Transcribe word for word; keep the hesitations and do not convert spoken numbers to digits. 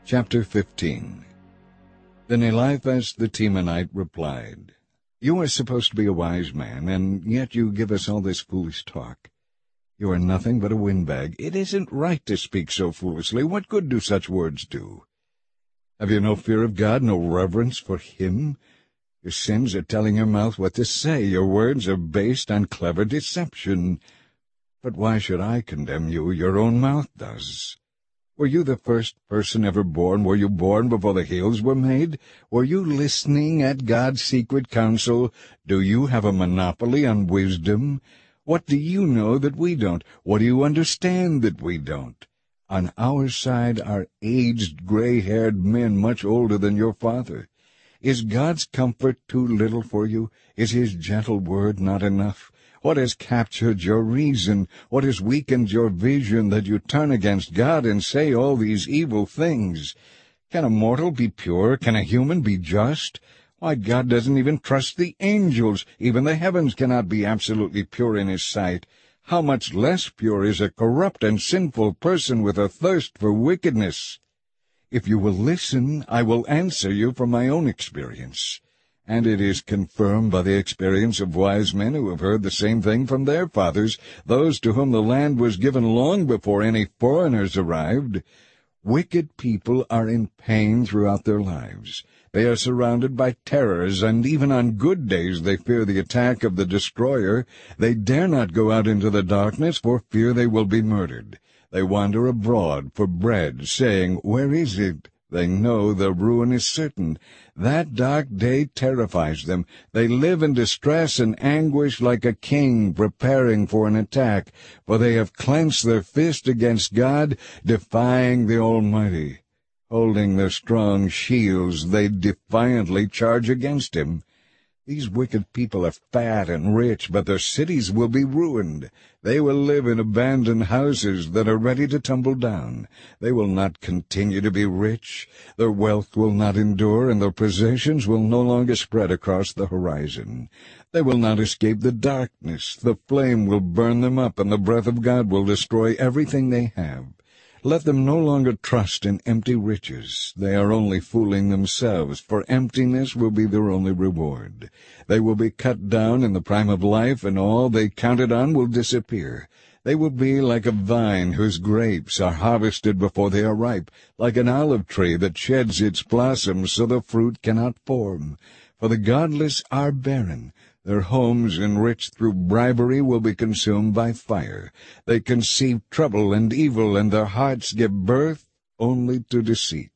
Chapter fifteen. Then Eliphaz the Temanite replied, "You are supposed to be a wise man, and yet you give us all this foolish talk. You are nothing but a windbag. It isn't right to speak so foolishly. What good do such words do? Have you no fear of God, no reverence for Him? Your sins are telling your mouth what to say. Your words are based on clever deception. But why should I condemn you? Your own mouth does. Were you the first person ever born? Were you born before the hills were made? Were you listening at God's secret counsel? Do you have a monopoly on wisdom? What do you know that we don't? What do you understand that we don't? On our side are aged, gray-haired men much older than your father. Is God's comfort too little for you? Is His gentle word not enough? What has captured your reason? What has weakened your vision that you turn against God and say all these evil things? Can a mortal be pure? Can a human be just? Why, God doesn't even trust the angels. Even the heavens cannot be absolutely pure in His sight. How much less pure is a corrupt and sinful person with a thirst for wickedness? If you will listen, I will answer you from my own experience. And it is confirmed by the experience of wise men who have heard the same thing from their fathers, those to whom the land was given long before any foreigners arrived. Wicked people are in pain throughout their lives. They are surrounded by terrors, and even on good days they fear the attack of the destroyer. They dare not go out into the darkness for fear they will be murdered. They wander abroad for bread, saying, "Where is it?" They know their ruin is certain. That dark day terrifies them. They live in distress and anguish like a king preparing for an attack, for they have clenched their fist against God, defying the Almighty. Holding their strong shields, they defiantly charge against Him. These wicked people are fat and rich, but their cities will be ruined. They will live in abandoned houses that are ready to tumble down. They will not continue to be rich. Their wealth will not endure, and their possessions will no longer spread across the horizon. They will not escape the darkness. The flame will burn them up, and the breath of God will destroy everything they have. Let them no longer trust in empty riches. They are only fooling themselves, for emptiness will be their only reward. They will be cut down in the prime of life, and all they counted on will disappear. They will be like a vine whose grapes are harvested before they are ripe, like an olive tree that sheds its blossoms so the fruit cannot form. For the godless are barren. Their homes enriched through bribery will be consumed by fire. They conceive trouble and evil, and their hearts give birth only to deceit.